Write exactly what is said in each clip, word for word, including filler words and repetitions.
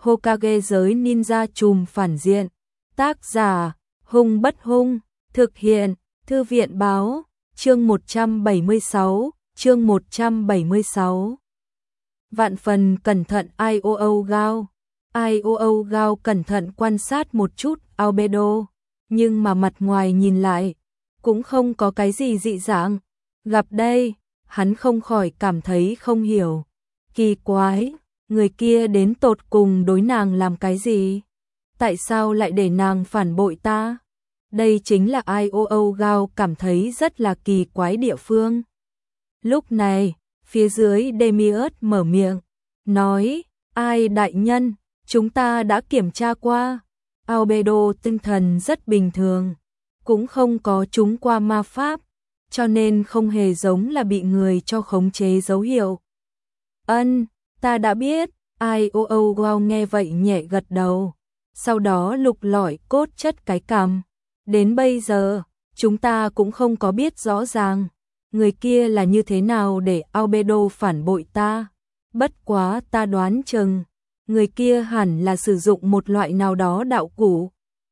Hokage giới ninja trùm phản diện. Tác giả, Hung Bất Hung, thực hiện, Thư viện báo, chương một trăm bảy mươi sáu, chương một trăm bảy mươi sáu. Vạn phần cẩn thận i o o Gao. i o o Gao cẩn thận quan sát một chút Albedo, nhưng mà mặt ngoài nhìn lại, cũng không có cái gì dị dạng. Gặp đây, hắn không khỏi cảm thấy không hiểu. Kỳ quái, người kia đến tột cùng đối nàng làm cái gì? Tại sao lại để nàng phản bội ta? Đây chính là i o o Gao cảm thấy rất là kỳ quái địa phương. Lúc này, phía dưới Demiurge mở miệng, nói, ai đại nhân, chúng ta đã kiểm tra qua. Albedo tinh thần rất bình thường, cũng không có trúng qua ma pháp, cho nên không hề giống là bị người cho khống chế dấu hiệu. Ân, ta đã biết. i o o Gao nghe vậy nhẹ gật đầu, sau đó lục lọi cốt chất cái cằm. Đến bây giờ, chúng ta cũng không có biết rõ ràng người kia là như thế nào để Albedo phản bội ta. Bất quá ta đoán chừng, người kia hẳn là sử dụng một loại nào đó đạo cụ.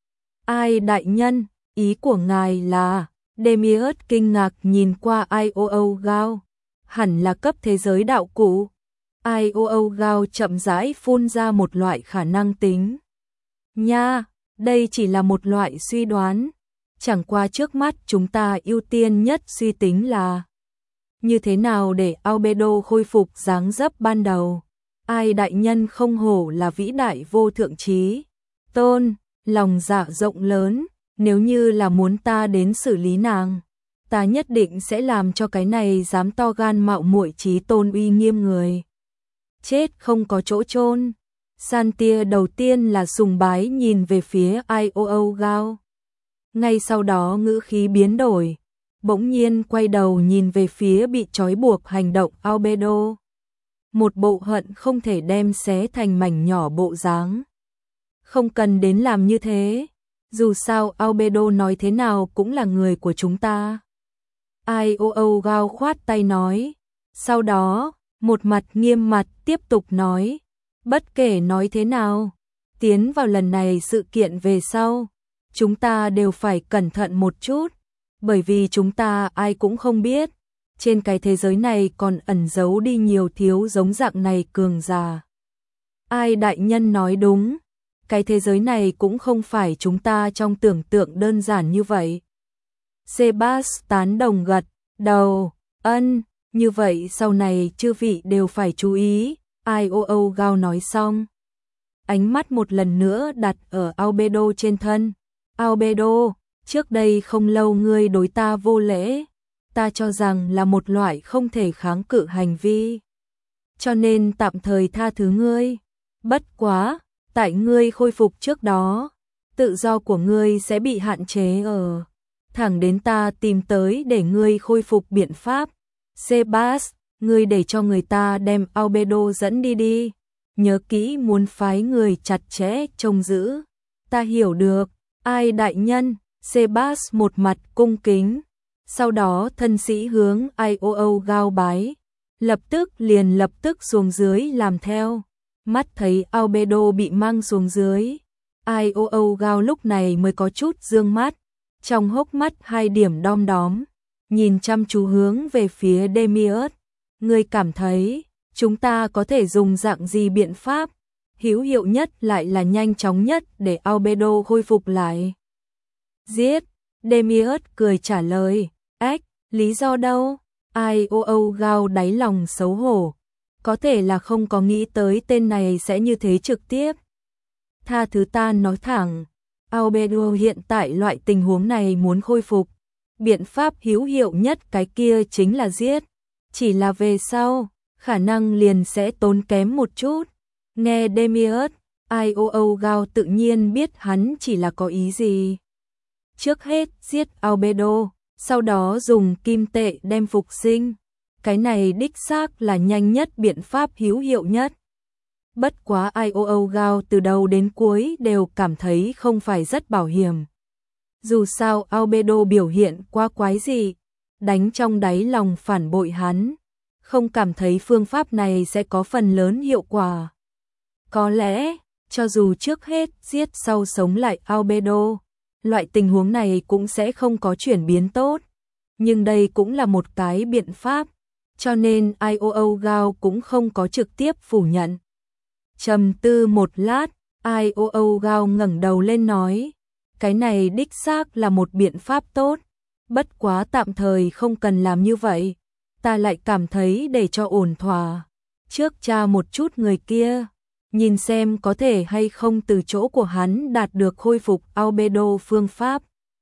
Ai đại nhân, ý của ngài là? Demiurge kinh ngạc nhìn qua i o o Gao. Hẳn là cấp thế giới đạo cụ. i o o Gao chậm rãi phun ra một loại khả năng tính. Nha, đây chỉ là một loại suy đoán. Chẳng qua trước mắt chúng ta ưu tiên nhất suy tính là như thế nào để Albedo khôi phục dáng dấp ban đầu. Ai đại nhân không hổ là vĩ đại vô thượng trí tôn, lòng dạ rộng lớn. Nếu như là muốn ta đến xử lý nàng, ta nhất định sẽ làm cho cái này dám to gan mạo muội trí tôn uy nghiêm người chết không có chỗ chôn. Santia đầu tiên là sùng bái nhìn về phía i o o Gao. Ngay sau đó ngữ khí biến đổi, bỗng nhiên quay đầu nhìn về phía bị trói buộc hành động Albedo. Một bộ hận không thể đem xé thành mảnh nhỏ bộ dáng. Không cần đến làm như thế, dù sao Albedo nói thế nào cũng là người của chúng ta. i o o Gao khoát tay nói, sau đó, một mặt nghiêm mặt tiếp tục nói, bất kể nói thế nào, tiến vào lần này sự kiện về sau, chúng ta đều phải cẩn thận một chút, bởi vì chúng ta ai cũng không biết, trên cái thế giới này còn ẩn giấu đi nhiều thiếu giống dạng này cường giả. Ai đại nhân nói đúng, cái thế giới này cũng không phải chúng ta trong tưởng tượng đơn giản như vậy. Sebas tán đồng gật đầu, ân, như vậy sau này chư vị đều phải chú ý. i o o Gao nói xong, ánh mắt một lần nữa đặt ở Albedo trên thân. Albedo, trước đây không lâu ngươi đối ta vô lễ, ta cho rằng là một loại không thể kháng cự hành vi, cho nên tạm thời tha thứ ngươi. Bất quá, tại ngươi khôi phục trước đó, tự do của ngươi sẽ bị hạn chế ở thẳng đến ta tìm tới để ngươi khôi phục biện pháp. Sebas, ngươi để cho người ta đem Albedo dẫn đi đi, nhớ kỹ muốn phái người chặt chẽ trông giữ. Ta hiểu được, ai đại nhân. Sebas một mặt cung kính, sau đó thân sĩ hướng i o o Gao bái, lập tức liền lập tức xuống dưới làm theo. Mắt thấy Albedo bị mang xuống dưới, i o o Gao lúc này mới có chút dương mắt, trong hốc mắt hai điểm đom đóm, nhìn chăm chú hướng về phía Demiurge. Ngươi cảm thấy chúng ta có thể dùng dạng gì biện pháp hữu hiệu nhất lại là nhanh chóng nhất để Albedo khôi phục lại? Giết. Demiurge cười trả lời, ách, lý do đâu? i o o Gao đáy lòng xấu hổ, có thể là không có nghĩ tới tên này sẽ như thế trực tiếp. Tha thứ ta nói thẳng, Albedo hiện tại loại tình huống này muốn khôi phục, biện pháp hữu hiệu nhất cái kia chính là giết. Chỉ là về sau, khả năng liền sẽ tốn kém một chút. Nghe Demiurge, i o o Gao tự nhiên biết hắn chỉ là có ý gì. Trước hết giết Albedo, sau đó dùng kim tệ đem phục sinh. Cái này đích xác là nhanh nhất biện pháp hữu hiệu nhất. Bất quá i o o Gao từ đầu đến cuối đều cảm thấy không phải rất bảo hiểm. Dù sao Albedo biểu hiện quá quái dị, đánh trong đáy lòng phản bội hắn, không cảm thấy phương pháp này sẽ có phần lớn hiệu quả. Có lẽ, cho dù trước hết giết sau sống lại Albedo, loại tình huống này cũng sẽ không có chuyển biến tốt. Nhưng đây cũng là một cái biện pháp, cho nên i o o Gao cũng không có trực tiếp phủ nhận. Trầm tư một lát, i o o Gao ngẩng đầu lên nói, cái này đích xác là một biện pháp tốt, bất quá tạm thời không cần làm như vậy, ta lại cảm thấy để cho ổn thỏa, trước tra một chút người kia, nhìn xem có thể hay không từ chỗ của hắn đạt được khôi phục Albedo phương pháp.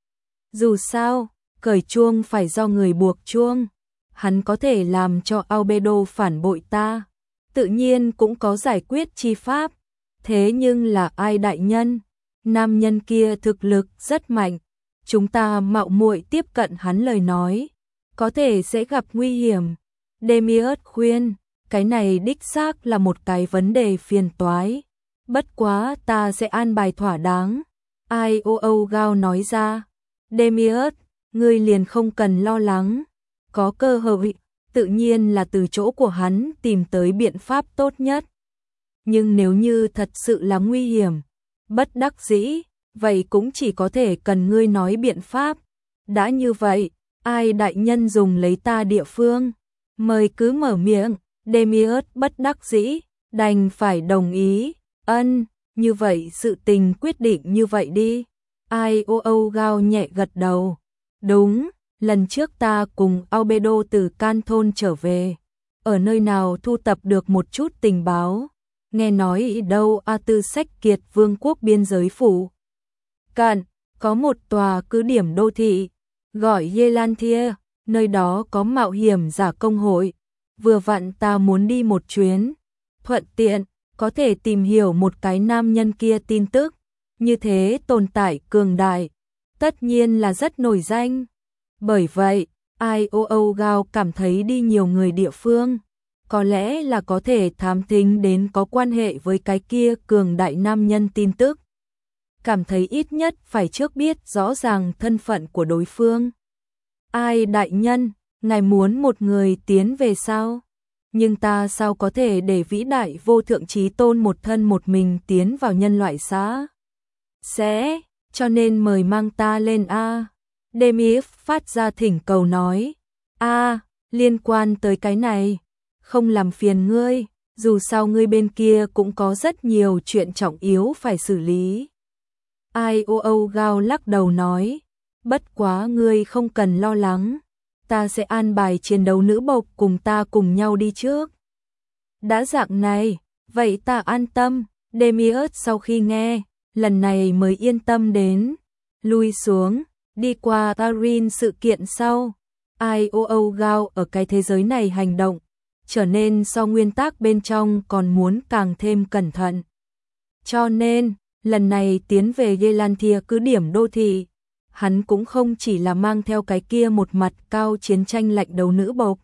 Dù sao, cởi chuông phải do người buộc chuông, hắn có thể làm cho Albedo phản bội ta, tự nhiên cũng có giải quyết chi pháp, thế nhưng là ai đại nhân, nam nhân kia thực lực rất mạnh, chúng ta mạo muội tiếp cận hắn lời nói, có thể sẽ gặp nguy hiểm. Demiurge khuyên, cái này đích xác là một cái vấn đề phiền toái, bất quá ta sẽ an bài thỏa đáng. i o o Gao nói ra, Demiurge, ngươi liền không cần lo lắng, có cơ hội, tự nhiên là từ chỗ của hắn tìm tới biện pháp tốt nhất. Nhưng nếu như thật sự là nguy hiểm, bất đắc dĩ, vậy cũng chỉ có thể cần ngươi nói biện pháp. Đã như vậy, ai đại nhân dùng lấy ta địa phương, mời cứ mở miệng. Demiurge bất đắc dĩ, đành phải đồng ý. Ân, như vậy sự tình quyết định như vậy đi. i o o Gao nhẹ gật đầu. Đúng, lần trước ta cùng Albedo từ Can Thôn trở về, ở nơi nào thu tập được một chút tình báo, nghe nói đâu A Tư Sách Kiệt Vương quốc biên giới phủ cận có một tòa cứ điểm đô thị gọi Yelantia, nơi đó có mạo hiểm giả công hội, vừa vặn ta muốn đi một chuyến, thuận tiện có thể tìm hiểu một cái nam nhân kia tin tức, như thế tồn tại cường đại, tất nhiên là rất nổi danh. Bởi vậy, i o o Gao cảm thấy đi nhiều người địa phương, có lẽ là có thể thám thính đến có quan hệ với cái kia cường đại nam nhân tin tức. Cảm thấy ít nhất phải trước biết rõ ràng thân phận của đối phương. Ai đại nhân, ngài muốn một người tiến về sao? Nhưng ta sao có thể để vĩ đại vô thượng chí tôn một thân một mình tiến vào nhân loại xã? Sẽ, cho nên mời mang ta lên a. Demiurge phát ra thỉnh cầu nói, a, liên quan tới cái này, không làm phiền ngươi, dù sao ngươi bên kia cũng có rất nhiều chuyện trọng yếu phải xử lý. i o o Gao lắc đầu nói, bất quá ngươi không cần lo lắng, ta sẽ an bài chiến đấu nữ bộc cùng ta cùng nhau đi trước. Đã dạng này, vậy ta an tâm. Demiurge sau khi nghe, lần này mới yên tâm đến, lui xuống, đi qua Tarin sự kiện sau. i o o Gao ở cái thế giới này hành động, trở nên so nguyên tắc bên trong còn muốn càng thêm cẩn thận. Cho nên, lần này tiến về Yelantia cứ điểm đô thị, hắn cũng không chỉ là mang theo cái kia một mặt cao chiến tranh lạnh đầu nữ bộc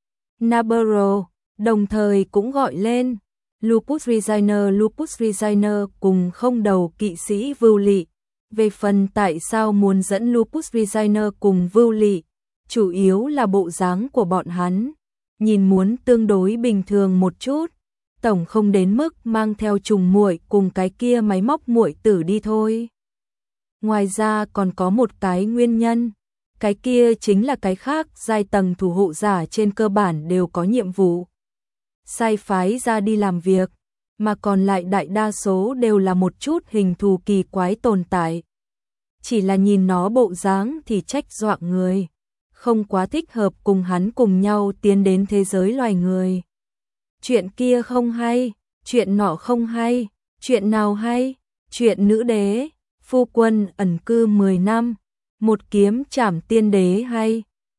Nabarro, đồng thời cũng gọi lên Lupus Resigner Lupus Resigner cùng không đầu kỵ sĩ Vưu Lị. Về phần tại sao muốn dẫn Lupus Resigner cùng Vưu Lị, chủ yếu là bộ dáng của bọn hắn, nhìn muốn tương đối bình thường một chút, tổng không đến mức mang theo trùng muội cùng cái kia máy móc muội tử đi thôi. Ngoài ra còn có một cái nguyên nhân, cái kia chính là cái khác giai tầng thủ hộ giả trên cơ bản đều có nhiệm vụ sai phái ra đi làm việc, mà còn lại đại đa số đều là một chút hình thù kỳ quái tồn tại. Chỉ là nhìn nó bộ dáng thì trách doạng người, không quá thích hợp cùng hắn cùng nhau tiến đến thế giới loài người. Chuyện kia không hay, chuyện nọ không hay, chuyện nào hay, chuyện nữ đế, phu quân ẩn cư mười năm, một kiếm trảm tiên đế hay,